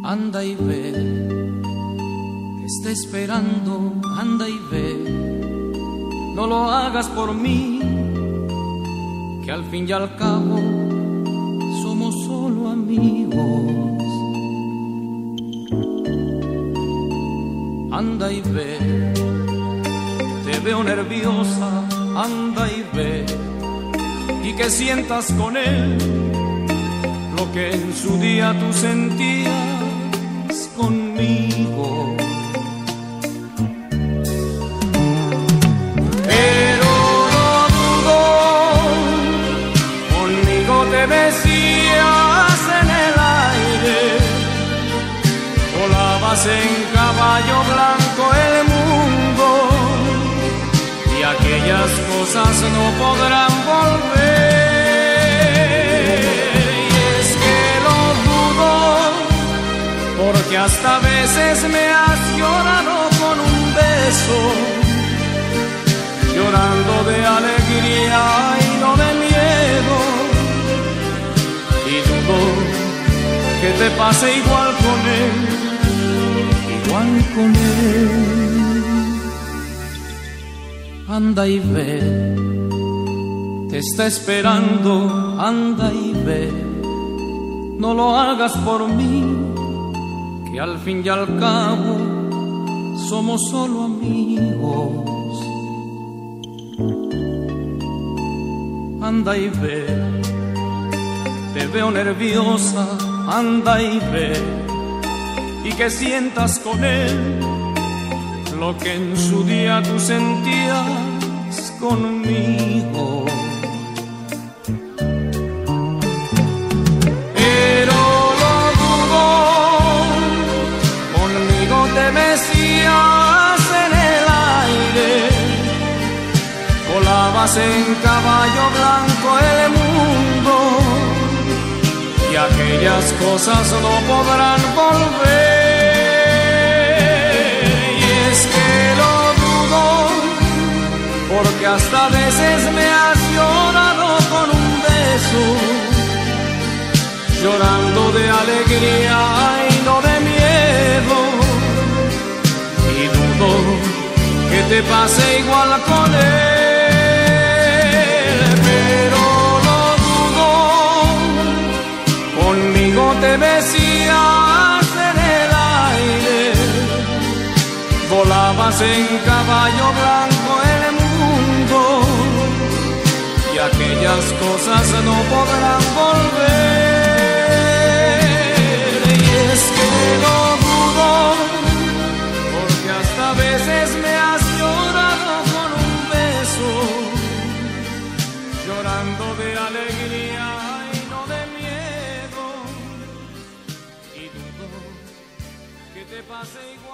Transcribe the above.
anda y ve, te está esperando, anda y ve, no lo hagas por mí, que al fin y al cabo somos solo amigos. Anda y ve, te veo nerviosa, anda y ve, y que sientas con él lo que en su día tú sentías conmigo. Pero no dudo, conmigo te besías en el aire, volabas en caballo blanco el mundo, y aquellas cosas no podrán volver. Porque hasta veces me has llorado con un beso, llorando de alegría y no de miedo, y dudo que te pase igual con él, igual con él. Anda y ve, te está esperando, anda y ve, no lo hagas por mí, que al fin y al cabo somos solo amigos. Anda y ve, te veo nerviosa, anda y ve, y que sientas con él lo que en su día tú sentías conmigo. Te mecías en el aire, volabas en caballo blanco el mundo, y aquellas cosas no podrán volver. Y es que lo dudo, porque hasta veces me has llorado con un beso, llorando de alegría y no de miedo, y dudo que te pase igual con él. Pero no dudo, conmigo te besías en el aire, volabas en caballo blanco el mundo, y aquellas cosas no podrán volver. Y es que no dudo, porque hasta veces me has llorado con un beso, llorando de alegría y no de miedo, y dudo que te pase igual.